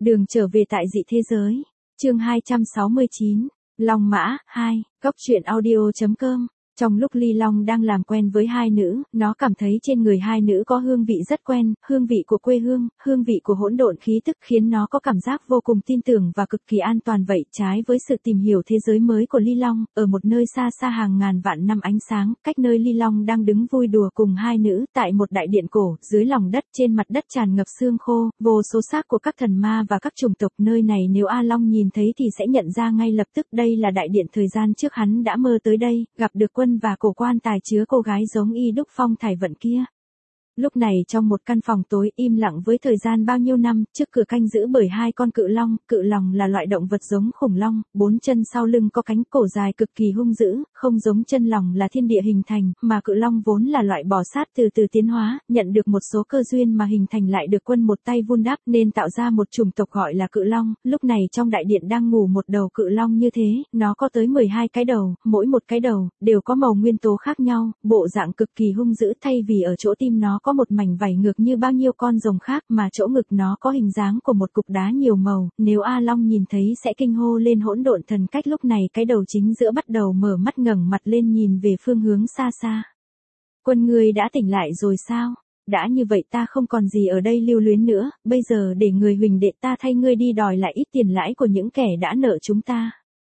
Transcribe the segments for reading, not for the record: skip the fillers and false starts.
Đường trở về tại dị thế giới. Chương 269. Long Mã 2. Góc truyện audio.com. Trong lúc Ly Long đang làm quen với hai nữ, nó cảm thấy trên người hai nữ có hương vị rất quen, hương vị của quê hương, hương vị của hỗn độn khí tức khiến nó có cảm giác vô cùng tin tưởng và cực kỳ an toàn vậy. Trái với sự tìm hiểu thế giới mới của Ly Long, ở một nơi xa xa hàng ngàn vạn năm ánh sáng, cách nơi Ly Long đang đứng vui đùa cùng hai nữ, tại một đại điện cổ, dưới lòng đất, trên mặt đất tràn ngập xương khô, vô số xác của các thần ma và các chủng tộc. Nơi này nếu A Long nhìn thấy thì sẽ nhận ra ngay lập tức đây là đại điện thời gian trước hắn đã mơ tới đây, gặp được Quân và cổ quan tài chứa cô gái giống y đúc Phong Thải Vận kia. Lúc này trong một căn phòng tối im lặng với thời gian bao nhiêu năm, trước cửa canh giữ bởi hai con cự long là loại động vật giống khủng long, bốn chân sau lưng có cánh, cổ dài cực kỳ hung dữ, không giống chân long là thiên địa hình thành, mà cự long vốn là loại bò sát từ từ tiến hóa, nhận được một số cơ duyên mà hình thành lại được Quân một tay vun đắp nên tạo ra một chủng tộc gọi là cự long. Lúc này trong đại điện đang ngủ một đầu cự long như thế, nó có tới 12 cái đầu, mỗi một cái đầu đều có màu nguyên tố khác nhau, bộ dạng cực kỳ hung dữ, thay vì ở chỗ tim nó có một mảnh vảy ngược như bao nhiêu con rồng khác mà chỗ ngực nó có hình dáng của một cục đá nhiều màu, nếu A Long nhìn thấy sẽ kinh hô lên hỗn độn thần cách. Lúc này cái đầu chính giữa bắt đầu mở mắt ngẩng mặt lên nhìn về phương hướng xa xa. Quân, ngươi đã tỉnh lại rồi sao? Đã như vậy ta không còn gì ở đây lưu luyến nữa, bây giờ để người huỳnh đệ ta thay ngươi đi đòi lại ít tiền lãi của những kẻ đã nợ chúng ta.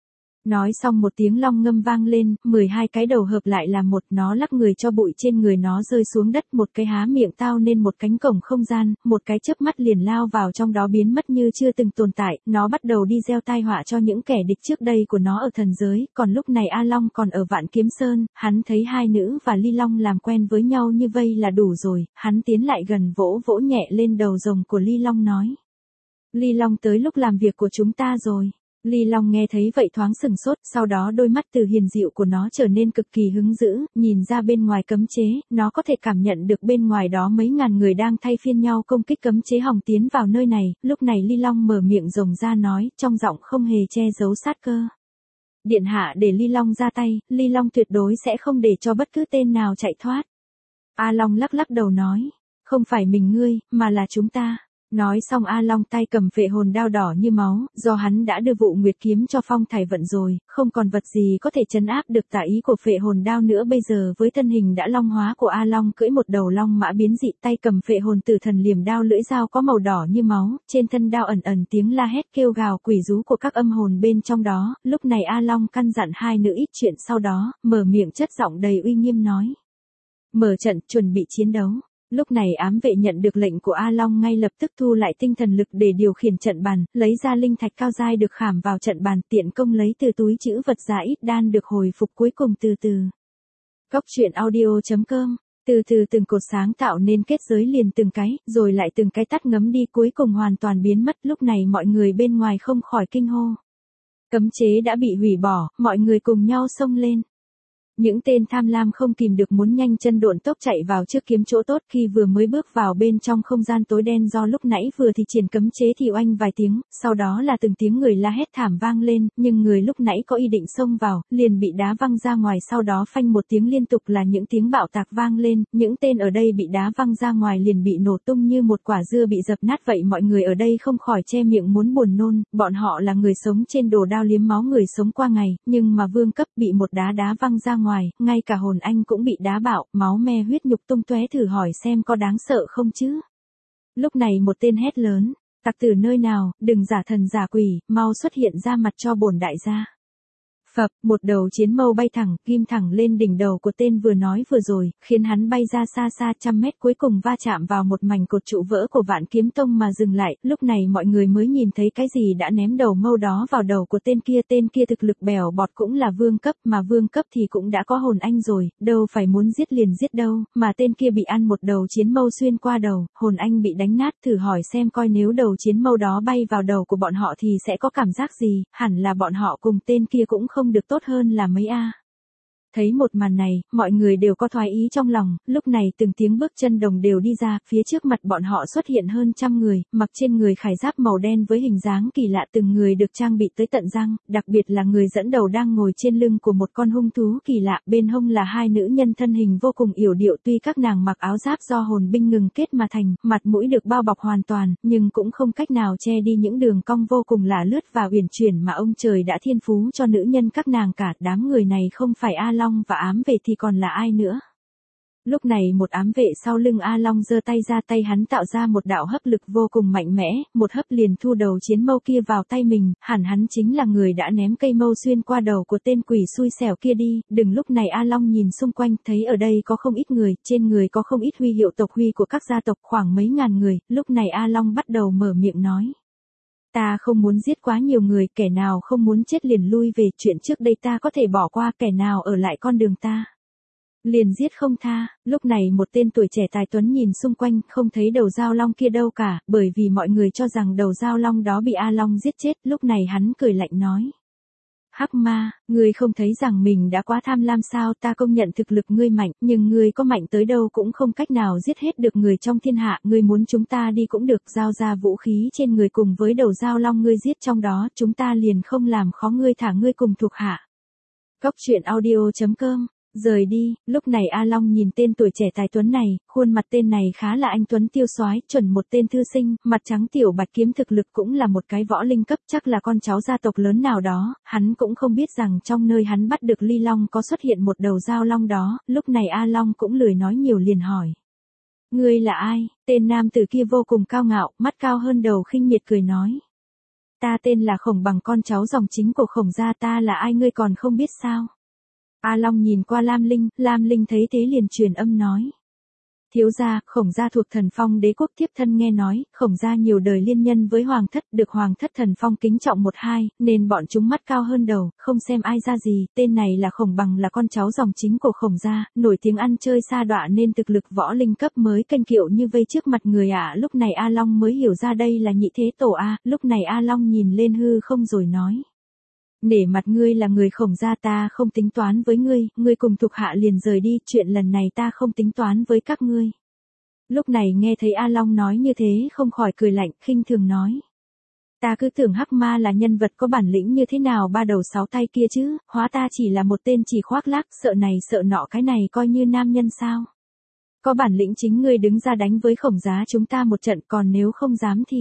Nói xong một tiếng long ngâm vang lên, 12 cái đầu hợp lại là một, nó lắc người cho bụi trên người nó rơi xuống đất, một cái há miệng tao nên một cánh cổng không gian, một cái chớp mắt liền lao vào trong đó biến mất như chưa từng tồn tại, nó bắt đầu đi gieo tai họa cho những kẻ địch trước đây của nó ở thần giới. Còn lúc này A Long còn ở Vạn Kiếm Sơn, hắn thấy hai nữ và Ly Long làm quen với nhau như vây là đủ rồi, hắn tiến lại gần vỗ vỗ nhẹ lên đầu rồng của Ly Long nói. Ly Long, tới lúc làm việc của chúng ta rồi. Ly Long nghe thấy vậy thoáng sừng sốt, sau đó đôi mắt từ hiền dịu của nó trở nên cực kỳ hứng dữ, nhìn ra bên ngoài cấm chế, nó có thể cảm nhận được bên ngoài đó mấy ngàn người đang thay phiên nhau công kích cấm chế hòng tiến vào nơi này. Lúc này Ly Long mở miệng rồng ra nói, trong giọng không hề che giấu sát cơ. Điện hạ để Ly Long ra tay, Ly Long tuyệt đối sẽ không để cho bất cứ tên nào chạy thoát. A Long lắc lắc đầu nói, không phải mình ngươi, mà là chúng ta. Nói xong A Long tay cầm phệ hồn đao đỏ như máu, do hắn đã đưa vụ nguyệt kiếm cho Phong Thải Vận rồi, không còn vật gì có thể trấn áp được tà ý của phệ hồn đao nữa. Bây giờ với thân hình đã long hóa của A Long cưỡi một đầu long mã biến dị, tay cầm phệ hồn tử thần liềm đao lưỡi dao có màu đỏ như máu, trên thân đao ẩn ẩn tiếng la hét kêu gào quỷ rú của các âm hồn bên trong đó. Lúc này A Long căn dặn hai nữ ít chuyện, sau đó mở miệng chất giọng đầy uy nghiêm nói: mở trận, chuẩn bị chiến đấu. Lúc này ám vệ nhận được lệnh của A Long ngay lập tức thu lại tinh thần lực để điều khiển trận bàn, lấy ra linh thạch cao giai được khảm vào trận bàn, tiện công lấy từ túi trữ vật ra ít đan được hồi phục. Cuối cùng từ từ. Góc truyện audio.com. Từ từ từng cột sáng tạo nên kết giới liền từng cái, rồi lại từng cái tắt ngấm đi, cuối cùng hoàn toàn biến mất. Lúc này mọi người bên ngoài không khỏi kinh hô. Cấm chế đã bị hủy bỏ, mọi người cùng nhau xông lên. Những tên tham lam không kìm được muốn nhanh chân độn tốc chạy vào trước kiếm chỗ tốt. Khi vừa mới bước vào bên trong không gian tối đen do lúc nãy vừa thì triển cấm chế thì oanh vài tiếng, sau đó là từng tiếng người la hét thảm vang lên, nhưng người lúc nãy có ý định xông vào, liền bị đá văng ra ngoài. Sau đó phanh một tiếng liên tục là những tiếng bạo tạc vang lên, những tên ở đây bị đá văng ra ngoài liền bị nổ tung như một quả dưa bị dập nát vậy. Mọi người ở đây không khỏi che miệng muốn buồn nôn, bọn họ là người sống trên đồ đao liếm máu người sống qua ngày, nhưng mà vương cấp bị một đá văng ra ngoài, ngay cả hồn anh cũng bị đá bạo, máu me huyết nhục tung tóe, thử hỏi xem có đáng sợ không chứ. Lúc này một tên hét lớn, tặc tử nơi nào, đừng giả thần giả quỷ, mau xuất hiện ra mặt cho bổn đại gia. Phập, một đầu chiến mâu bay thẳng, ghim thẳng lên đỉnh đầu của tên vừa nói vừa rồi, khiến hắn bay ra xa xa trăm mét, cuối cùng va chạm vào một mảnh cột trụ vỡ của Vạn Kiếm Tông mà dừng lại. Lúc này mọi người mới nhìn thấy cái gì đã ném đầu mâu đó vào đầu của tên kia thực lực bèo bọt cũng là vương cấp, mà vương cấp thì cũng đã có hồn anh rồi, đâu phải muốn giết liền giết đâu, mà tên kia bị ăn một đầu chiến mâu xuyên qua đầu, hồn anh bị đánh nát, thử hỏi xem coi nếu đầu chiến mâu đó bay vào đầu của bọn họ thì sẽ có cảm giác gì, hẳn là bọn họ cùng tên kia cũng không được tốt hơn là mấy a. Thấy một màn này, mọi người đều có thoái ý trong lòng, lúc này từng tiếng bước chân đồng đều đi ra, phía trước mặt bọn họ xuất hiện hơn trăm người, mặc trên người khải giáp màu đen với hình dáng kỳ lạ, từng người được trang bị tới tận răng, đặc biệt là người dẫn đầu đang ngồi trên lưng của một con hung thú kỳ lạ, bên hông là hai nữ nhân thân hình vô cùng yểu điệu, tuy các nàng mặc áo giáp do hồn binh ngừng kết mà thành, mặt mũi được bao bọc hoàn toàn, nhưng cũng không cách nào che đi những đường cong vô cùng lả lướt và uyển chuyển mà ông trời đã thiên phú cho nữ nhân các nàng cả. Đám người này không phải A Long và ám vệ thì còn là ai nữa. Lúc này một ám vệ sau lưng A Long giơ tay ra, tay hắn tạo ra một đạo hấp lực vô cùng mạnh mẽ, một hấp liền thu đầu chiến mâu kia vào tay mình, hẳn hắn chính là người đã ném cây mâu xuyên qua đầu của tên quỷ xui xẻo kia đi. Đừng lúc này A Long nhìn xung quanh, thấy ở đây có không ít người, trên người có không ít huy hiệu tộc huy của các gia tộc, khoảng mấy ngàn người, lúc này A Long bắt đầu mở miệng nói. Ta không muốn giết quá nhiều người, kẻ nào không muốn chết liền lui về, chuyện trước đây ta có thể bỏ qua, kẻ nào ở lại con đường ta liền giết không tha. Lúc này một tên tuổi trẻ tài tuấn nhìn xung quanh, không thấy đầu dao long kia đâu cả, bởi vì mọi người cho rằng đầu dao long đó bị A Long giết chết. Lúc này hắn cười lạnh nói. Hắc ma, ngươi không thấy rằng mình đã quá tham lam sao? Ta công nhận thực lực ngươi mạnh, nhưng ngươi có mạnh tới đâu cũng không cách nào giết hết được người trong thiên hạ. Ngươi muốn chúng ta đi cũng được, giao ra vũ khí trên người cùng với đầu dao long ngươi giết trong đó, chúng ta liền không làm khó ngươi, thả ngươi cùng thuộc hạ. Cốc truyện audio.com. Rời đi. Lúc này A Long nhìn tên tuổi trẻ tài tuấn này, khuôn mặt tên này khá là anh tuấn tiêu soái, chuẩn một tên thư sinh, mặt trắng tiểu bạch kiếm, thực lực cũng là một cái võ linh cấp, chắc là con cháu gia tộc lớn nào đó. Hắn cũng không biết rằng trong nơi hắn bắt được ly long có xuất hiện một đầu dao long đó. Lúc này A Long cũng lười nói nhiều liền hỏi. Ngươi là ai? Tên nam tử kia vô cùng cao ngạo, mắt cao hơn đầu, khinh miệt cười nói. Ta tên là Khổng Bằng, con cháu dòng chính của Khổng gia. Ta là ai ngươi còn không biết sao? A Long nhìn qua Lam Linh thấy thế liền truyền âm nói. Thiếu gia, Khổng gia thuộc Thần Phong đế quốc, thiếp thân nghe nói, Khổng gia nhiều đời liên nhân với hoàng thất, được hoàng thất Thần Phong kính trọng một hai, nên bọn chúng mắt cao hơn đầu, không xem ai ra gì. Tên này là Khổng Bằng, là con cháu dòng chính của Khổng gia, nổi tiếng ăn chơi sa đọa nên thực lực võ linh cấp mới kênh kiệu như vây trước mặt người ạ. Lúc này A Long mới hiểu ra đây là nhị thế tổ A. Lúc này A Long nhìn lên hư không rồi nói. Nể mặt ngươi là người Khổng gia, ta không tính toán với ngươi, ngươi cùng thuộc hạ liền rời đi, chuyện lần này ta không tính toán với các ngươi. Lúc này nghe thấy A Long nói như thế không khỏi cười lạnh, khinh thường nói. Ta cứ tưởng Hắc Ma là nhân vật có bản lĩnh như thế nào ba đầu sáu tay kia chứ, hóa ta chỉ là một tên chỉ khoác lác, sợ này sợ nọ, cái này coi như nam nhân sao. Có bản lĩnh chính ngươi đứng ra đánh với Khổng gia chúng ta một trận, còn nếu không dám thì...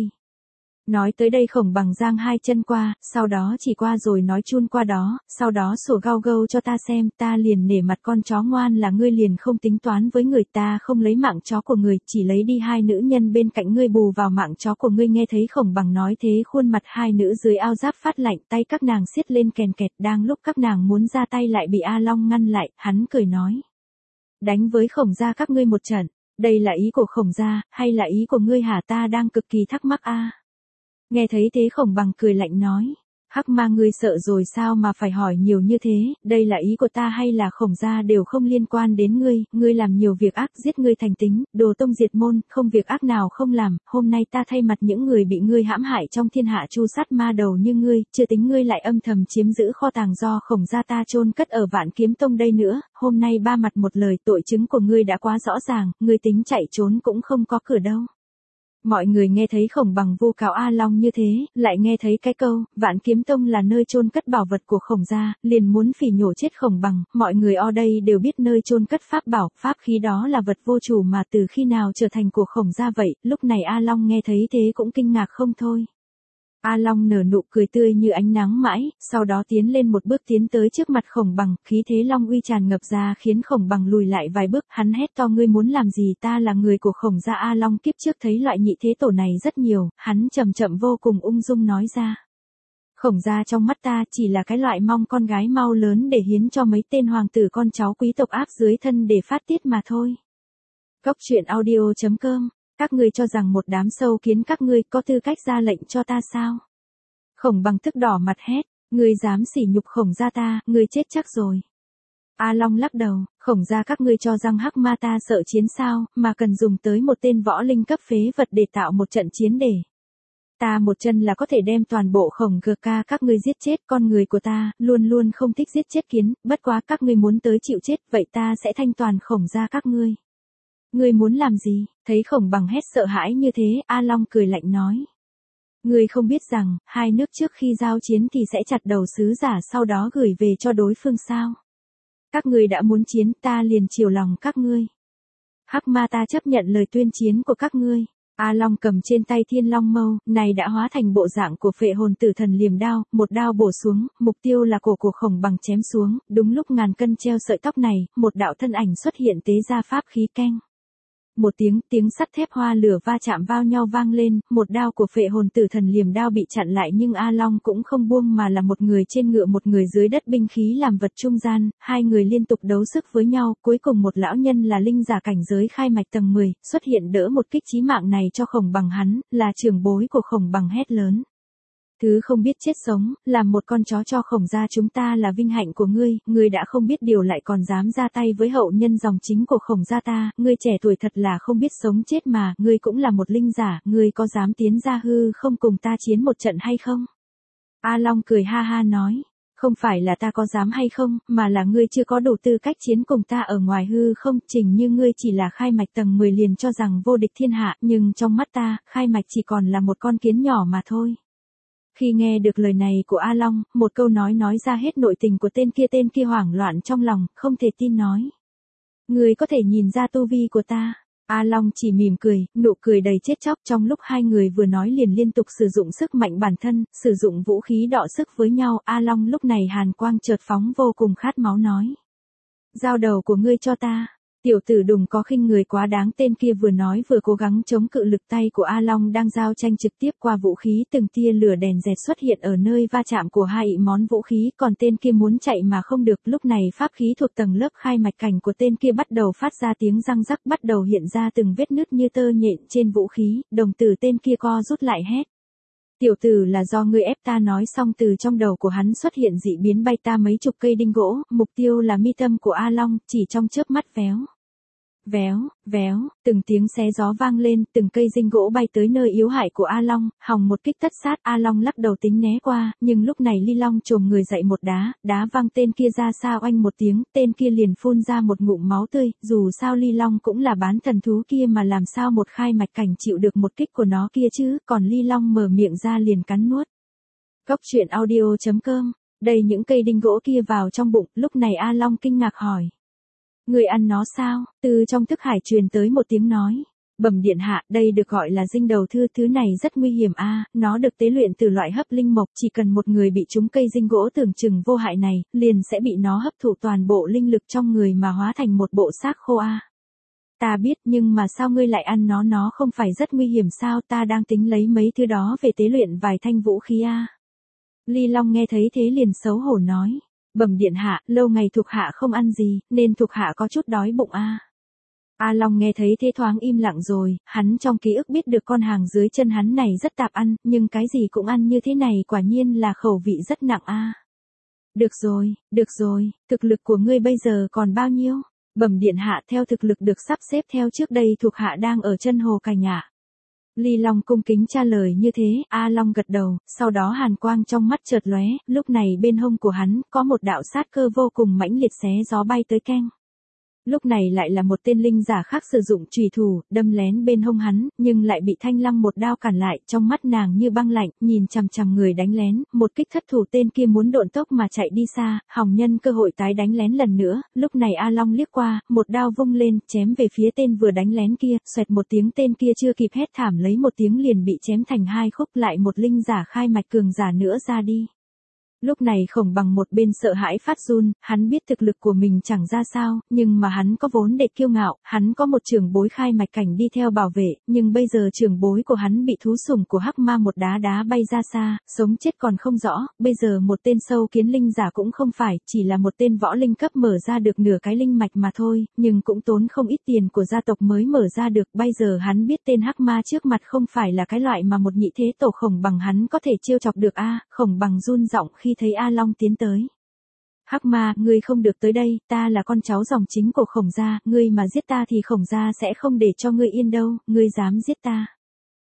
Nói tới đây Khổng Bằng giang hai chân qua, sau đó chỉ qua rồi nói chun qua đó, sau đó sủa gau gâu cho ta xem, ta liền nể mặt, con chó ngoan là ngươi liền không tính toán với người, ta không lấy mạng chó của người, chỉ lấy đi hai nữ nhân bên cạnh ngươi bù vào mạng chó của ngươi. Nghe thấy Khổng Bằng nói thế, khuôn mặt hai nữ dưới áo giáp phát lạnh, tay các nàng siết lên kèn kẹt, đang lúc các nàng muốn ra tay lại bị A Long ngăn lại, hắn cười nói. Đánh với Khổng gia các ngươi một trận, đây là ý của Khổng gia, hay là ý của ngươi hả? Ta đang cực kỳ thắc mắc a. Nghe thấy thế Khổng Bằng cười lạnh nói. Hắc Ma, ngươi sợ rồi sao mà phải hỏi nhiều như thế, đây là ý của ta hay là Khổng gia đều không liên quan đến ngươi, ngươi làm nhiều việc ác, giết ngươi thành tính, đồ tông diệt môn, không việc ác nào không làm, hôm nay ta thay mặt những người bị ngươi hãm hại trong thiên hạ chu sát ma đầu như ngươi, chưa tính ngươi lại âm thầm chiếm giữ kho tàng do Khổng gia ta chôn cất ở Vạn Kiếm Tông đây nữa, hôm nay ba mặt một lời, tội chứng của ngươi đã quá rõ ràng, ngươi tính chạy trốn cũng không có cửa đâu. Mọi người nghe thấy Khổng Bằng vu cáo A Long như thế, lại nghe thấy cái câu, Vạn Kiếm Tông là nơi chôn cất bảo vật của Khổng gia, liền muốn phỉ nhổ chết Khổng Bằng. Mọi người ở đây đều biết nơi chôn cất pháp bảo, pháp khí đó là vật vô chủ mà từ khi nào trở thành của Khổng gia vậy. Lúc này A Long nghe thấy thế cũng kinh ngạc không thôi. A Long nở nụ cười tươi như ánh nắng mãi, sau đó tiến lên một bước, tiến tới trước mặt Khổng Bằng, khí thế long uy tràn ngập ra khiến Khổng Bằng lùi lại vài bước, hắn hét to, ngươi muốn làm gì? Ta là người của Khổng gia. A Long kiếp trước thấy loại nhị thế tổ này rất nhiều, hắn chậm chậm vô cùng ung dung nói ra. Khổng gia trong mắt ta chỉ là cái loại mong con gái mau lớn để hiến cho mấy tên hoàng tử con cháu quý tộc áp dưới thân để phát tiết mà thôi. Cốc truyện audio.com. Các ngươi cho rằng một đám sâu kiến các ngươi có tư cách ra lệnh cho ta sao? Khổng Bằng tức đỏ mặt hét, ngươi dám sỉ nhục Khổng gia ta, ngươi chết chắc rồi. A Long lắc đầu, Khổng gia các ngươi cho rằng Hắc Ma ta sợ chiến sao, mà cần dùng tới một tên võ linh cấp phế vật để tạo một trận chiến để Ta một chân là có thể đem toàn bộ Khổng GK các ngươi giết chết, con người của ta luôn luôn không thích giết chết kiến, bất quá các ngươi muốn tới chịu chết, vậy ta sẽ thanh toàn Khổng gia các ngươi. Ngươi muốn làm gì? Thấy Khổng Bằng hét sợ hãi như thế, A Long cười lạnh nói. Ngươi không biết rằng, hai nước trước khi giao chiến thì sẽ chặt đầu sứ giả sau đó gửi về cho đối phương sao? Các ngươi đã muốn chiến, ta liền chiều lòng các ngươi. Hắc Ma ta chấp nhận lời tuyên chiến của các ngươi. A Long cầm trên tay Thiên Long Mâu, này đã hóa thành bộ dạng của Phệ Hồn Tử Thần liềm đao, một đao bổ xuống, mục tiêu là cổ của Khổng Bằng chém xuống, đúng lúc ngàn cân treo sợi tóc này, một đạo thân ảnh xuất hiện tế ra pháp khí keng. Một tiếng sắt thép hoa lửa va chạm vào nhau vang lên, một đao của Phệ Hồn Tử Thần liềm đao bị chặn lại nhưng A Long cũng không buông mà là một người trên ngựa một người dưới đất binh khí làm vật trung gian, hai người liên tục đấu sức với nhau, cuối cùng một lão nhân là linh giả cảnh giới khai mạch tầng 10, xuất hiện đỡ một kích chí mạng này cho Khổng Bằng hắn, là trưởng bối của Khổng Bằng hét lớn. Thứ không biết chết sống, làm một con chó cho Khổng gia chúng ta là vinh hạnh của ngươi, ngươi đã không biết điều lại còn dám ra tay với hậu nhân dòng chính của Khổng gia ta, ngươi trẻ tuổi thật là không biết sống chết mà, ngươi cũng là một linh giả, ngươi có dám tiến ra hư không cùng ta chiến một trận hay không? A Long cười ha ha nói, không phải là ta có dám hay không, mà là ngươi chưa có đủ tư cách chiến cùng ta ở ngoài hư không, trình như ngươi chỉ là khai mạch tầng 10 liền cho rằng vô địch thiên hạ, nhưng trong mắt ta, khai mạch chỉ còn là một con kiến nhỏ mà thôi. Khi nghe được lời này của A Long, một câu nói ra hết nội tình của tên kia hoảng loạn trong lòng, không thể tin nói. Người có thể nhìn ra tu vi của ta. A Long chỉ mỉm cười, nụ cười đầy chết chóc trong lúc hai người vừa nói liền liên tục sử dụng sức mạnh bản thân, sử dụng vũ khí đọ sức với nhau. A Long lúc này hàn quang chợt phóng vô cùng khát máu nói. Giao đầu của ngươi cho ta. Tiểu tử đừng có khinh người quá đáng, tên kia vừa nói vừa cố gắng chống cự lực tay của A Long đang giao tranh trực tiếp qua vũ khí, từng tia lửa đèn dẹt xuất hiện ở nơi va chạm của hai món vũ khí, còn tên kia muốn chạy mà không được, lúc này pháp khí thuộc tầng lớp khai mạch cảnh của tên kia bắt đầu phát ra tiếng răng rắc, bắt đầu hiện ra từng vết nứt như tơ nhện trên vũ khí, đồng tử tên kia co rút lại hét. Tiểu tử là do ngươi ép ta, nói xong từ trong đầu của hắn xuất hiện dị biến bay ta mấy chục cây đinh gỗ, mục tiêu là mi tâm của A Long, chỉ trong chớp mắt véo. Véo, từng tiếng xé gió vang lên, từng cây dinh gỗ bay tới nơi yếu hại của A Long, hòng một kích tất sát. A Long lắc đầu tính né qua, nhưng lúc này Ly Long chồm người dậy một đá văng tên kia ra xa, oanh một tiếng, tên kia liền phun ra một ngụm máu tươi, dù sao Ly Long cũng là bán thần thú kia mà làm sao một khai mạch cảnh chịu được một kích của nó kia chứ, còn Ly Long mở miệng ra liền cắn nuốt. Góc truyện audio.com, đầy những cây đinh gỗ kia vào trong bụng, lúc này A Long kinh ngạc hỏi. Người ăn nó sao? Từ trong thức hải truyền tới một tiếng nói. Bẩm điện hạ, đây được gọi là dinh đầu thư, thứ này rất nguy hiểm nó được tế luyện từ loại hấp linh mộc, chỉ cần một người bị trúng cây dinh gỗ tưởng chừng vô hại này, liền sẽ bị nó hấp thụ toàn bộ linh lực trong người mà hóa thành một bộ xác khô Ta biết, nhưng mà sao ngươi lại ăn nó không phải rất nguy hiểm sao, ta đang tính lấy mấy thứ đó về tế luyện vài thanh vũ khí Ly Long nghe thấy thế liền xấu hổ nói. Bẩm điện hạ, lâu ngày thuộc hạ không ăn gì, nên thuộc hạ có chút đói bụng A Long nghe thấy thế thoáng im lặng rồi, hắn trong ký ức biết được con hàng dưới chân hắn này rất tạp ăn, nhưng cái gì cũng ăn như thế này quả nhiên là khẩu vị rất nặng Được rồi, thực lực của ngươi bây giờ còn bao nhiêu? Bẩm điện hạ, theo thực lực được sắp xếp theo trước đây thuộc hạ đang ở chân hồ Cảnh Ly Long cung kính trả lời như thế, A Long gật đầu, sau đó hàn quang trong mắt chợt lóe, lúc này bên hông của hắn có một đạo sát cơ vô cùng mãnh liệt xé gió bay tới keng. Lúc này lại là một tên linh giả khác sử dụng chùy thủ, đâm lén bên hông hắn, nhưng lại bị Thanh Lăng một đao cản lại, trong mắt nàng như băng lạnh, nhìn chằm chằm người đánh lén, một kích thất thủ, tên kia muốn độn tốc mà chạy đi xa, hòng nhân cơ hội tái đánh lén lần nữa, lúc này A Long liếc qua, một đao vung lên, chém về phía tên vừa đánh lén kia, xoẹt một tiếng, tên kia chưa kịp hét thảm lấy một tiếng liền bị chém thành hai khúc, lại một linh giả khai mạch cường giả nữa ra đi. Lúc này Khổng Bằng một bên sợ hãi phát run, hắn biết thực lực của mình chẳng ra sao, nhưng mà hắn có vốn để kiêu ngạo, hắn có một trưởng bối khai mạch cảnh đi theo bảo vệ, nhưng bây giờ trưởng bối của hắn bị thú sủng của Hắc Ma một đá bay ra xa, sống chết còn không rõ, bây giờ một tên sâu kiến linh giả cũng không phải, chỉ là một tên võ linh cấp mở ra được nửa cái linh mạch mà thôi, nhưng cũng tốn không ít tiền của gia tộc mới mở ra được, bây giờ hắn biết tên Hắc Ma trước mặt không phải là cái loại mà một nhị thế tổ Khổng Bằng hắn có thể trêu chọc được Khổng Bằng run giọng khi thấy A Long tiến tới. Hắc Ma, ngươi không được tới đây, ta là con cháu dòng chính của Khổng gia, ngươi mà giết ta thì Khổng gia sẽ không để cho ngươi yên đâu, ngươi dám giết ta.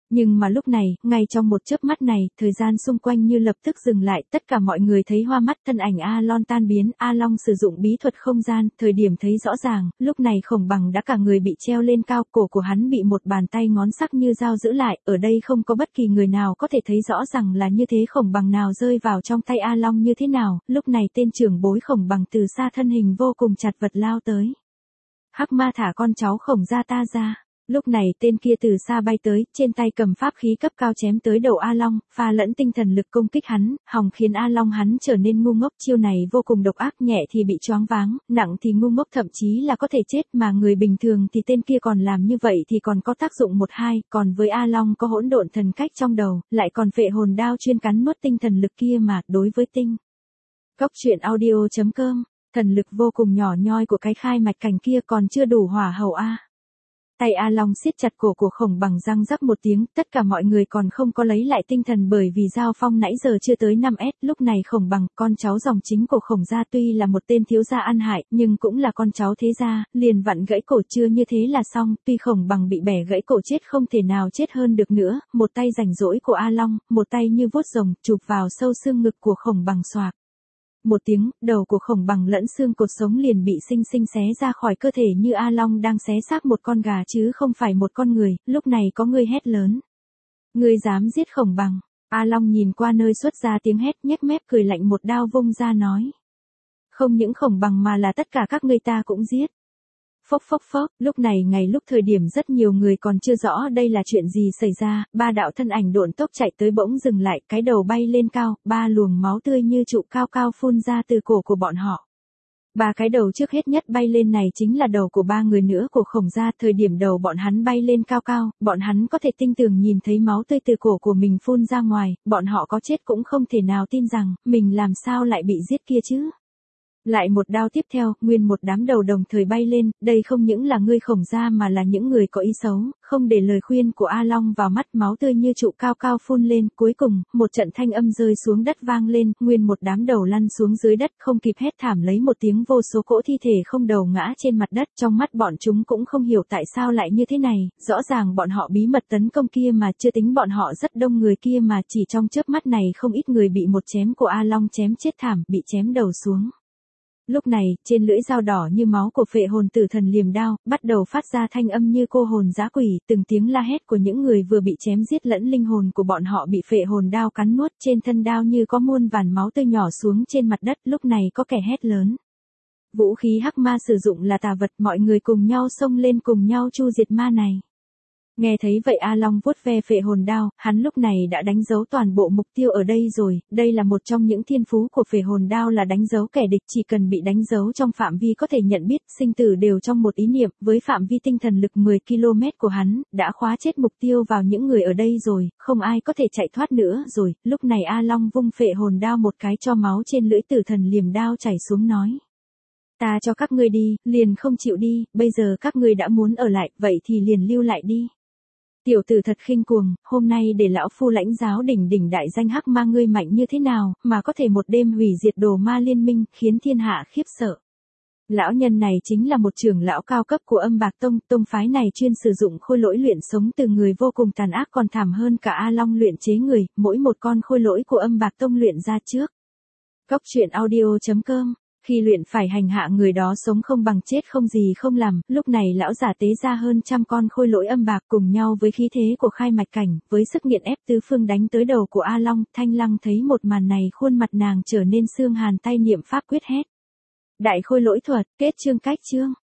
Nhưng mà lúc này, ngay trong một chớp mắt này, thời gian xung quanh như lập tức dừng lại, tất cả mọi người thấy hoa mắt, thân ảnh A Long tan biến, A Long sử dụng bí thuật không gian, thời điểm thấy rõ ràng, lúc này Khổng Bằng đã cả người bị treo lên cao, cổ của hắn bị một bàn tay ngón sắc như dao giữ lại, ở đây không có bất kỳ người nào có thể thấy rõ rằng là như thế. Khổng Bằng nào rơi vào trong tay A Long như thế nào, lúc này tên trưởng bối Khổng Bằng từ xa thân hình vô cùng chặt vật lao tới. Hắc ma thả con cháu Khổng gia ta ra. Lúc này tên kia từ xa bay tới, trên tay cầm pháp khí cấp cao chém tới đầu A Long, pha lẫn tinh thần lực công kích hắn, hòng khiến A Long hắn trở nên ngu ngốc. Chiêu này vô cùng độc ác, nhẹ thì bị choáng váng, nặng thì ngu ngốc, thậm chí là có thể chết, mà người bình thường thì tên kia còn làm như vậy thì còn có tác dụng một hai, còn với A Long có hỗn độn thần cách trong đầu, lại còn phệ hồn đao chuyên cắn nuốt tinh thần lực kia mà. Đối với tinh Cốc truyện audio.com, thần lực vô cùng nhỏ nhoi của cái khai mạch cảnh kia còn chưa đủ hỏa hầu a. Tay A Long siết chặt cổ của Khổng Bằng, răng rắc một tiếng, tất cả mọi người còn không có lấy lại tinh thần bởi vì Giao Phong nãy giờ chưa tới 5S, lúc này Khổng Bằng, con cháu dòng chính của Khổng gia tuy là một tên thiếu gia ăn hại, nhưng cũng là con cháu thế gia, liền vặn gãy cổ chưa như thế là xong, tuy Khổng Bằng bị bẻ gãy cổ chết không thể nào chết hơn được nữa, một tay rảnh rỗi của A Long, một tay như vuốt rồng, chụp vào sâu xương ngực của Khổng Bằng xoạc. Một tiếng, đầu của Khổng Bằng lẫn xương cột sống liền bị xinh xinh xé ra khỏi cơ thể như A Long đang xé xác một con gà chứ không phải một con người. Lúc này có người hét lớn: "Ngươi dám giết Khổng Bằng?" A Long nhìn qua nơi xuất ra tiếng hét, nhếch mép cười lạnh, một đao vung ra nói: "Không những Khổng Bằng mà là tất cả các ngươi ta cũng giết." Phốc phốc phốc, lúc này ngay lúc thời điểm rất nhiều người còn chưa rõ đây là chuyện gì xảy ra, ba đạo thân ảnh độn tốc chạy tới bỗng dừng lại, cái đầu bay lên cao, ba luồng máu tươi như trụ cao cao phun ra từ cổ của bọn họ. Ba cái đầu trước hết nhất bay lên này chính là đầu của ba người nữa của Khổng gia, thời điểm đầu bọn hắn bay lên cao cao, bọn hắn có thể tinh tường nhìn thấy máu tươi từ cổ của mình phun ra ngoài, bọn họ có chết cũng không thể nào tin rằng, mình làm sao lại bị giết kia chứ. Lại một đao tiếp theo, nguyên một đám đầu đồng thời bay lên, đây không những là ngươi Khổng gia mà là những người có ý xấu, không để lời khuyên của A Long vào mắt, máu tươi như trụ cao cao phun lên, cuối cùng, một trận thanh âm rơi xuống đất vang lên, nguyên một đám đầu lăn xuống dưới đất, không kịp hét thảm lấy một tiếng, vô số cỗ thi thể không đầu ngã trên mặt đất, trong mắt bọn chúng cũng không hiểu tại sao lại như thế này, rõ ràng bọn họ bí mật tấn công kia mà, chưa tính bọn họ rất đông người kia mà, chỉ trong chớp mắt này không ít người bị một chém của A Long chém chết thảm, bị chém đầu xuống. Lúc này, trên lưỡi dao đỏ như máu của phệ hồn tử thần liềm đao, bắt đầu phát ra thanh âm như cô hồn dã quỷ, từng tiếng la hét của những người vừa bị chém giết lẫn linh hồn của bọn họ bị phệ hồn đao cắn nuốt, trên thân đao như có muôn vàn máu tươi nhỏ xuống trên mặt đất, lúc này có kẻ hét lớn: "Vũ khí hắc ma sử dụng là tà vật", mọi người cùng nhau xông lên cùng nhau chu diệt ma này. Nghe thấy vậy A Long vuốt ve phệ hồn đao, hắn lúc này đã đánh dấu toàn bộ mục tiêu ở đây rồi, đây là một trong những thiên phú của phệ hồn đao là đánh dấu kẻ địch, chỉ cần bị đánh dấu trong phạm vi có thể nhận biết, sinh tử đều trong một ý niệm, với phạm vi tinh thần lực 10 km của hắn, đã khóa chết mục tiêu vào những người ở đây rồi, không ai có thể chạy thoát nữa rồi, lúc này A Long vung phệ hồn đao một cái cho máu trên lưỡi tử thần liềm đao chảy xuống nói: "Ta cho các ngươi đi, liền không chịu đi, bây giờ các ngươi đã muốn ở lại, vậy thì liền lưu lại đi. Tiểu tử thật khinh cuồng, hôm nay để lão phu lãnh giáo đỉnh đỉnh đại danh hắc ma ngươi mạnh như thế nào, mà có thể một đêm hủy diệt đồ ma liên minh, khiến thiên hạ khiếp sợ." Lão nhân này chính là một trưởng lão cao cấp của Âm Bạc Tông, tông phái này chuyên sử dụng khôi lỗi luyện sống từ người vô cùng tàn ác, còn thảm hơn cả A Long luyện chế người, mỗi một con khôi lỗi của Âm Bạc Tông luyện ra trước. Cốc truyện audio.com. Khi luyện phải hành hạ người đó sống không bằng chết không gì không làm, lúc này lão giả tế ra hơn trăm con khôi lỗi âm bạc cùng nhau với khí thế của khai mạch cảnh, với sức nghiện ép tứ phương đánh tới đầu của A Long. Thanh Lăng thấy một màn này, khuôn mặt nàng trở nên xương hàn, tay niệm pháp quyết hét: "Đại khôi lỗi thuật, kết chương cách chương."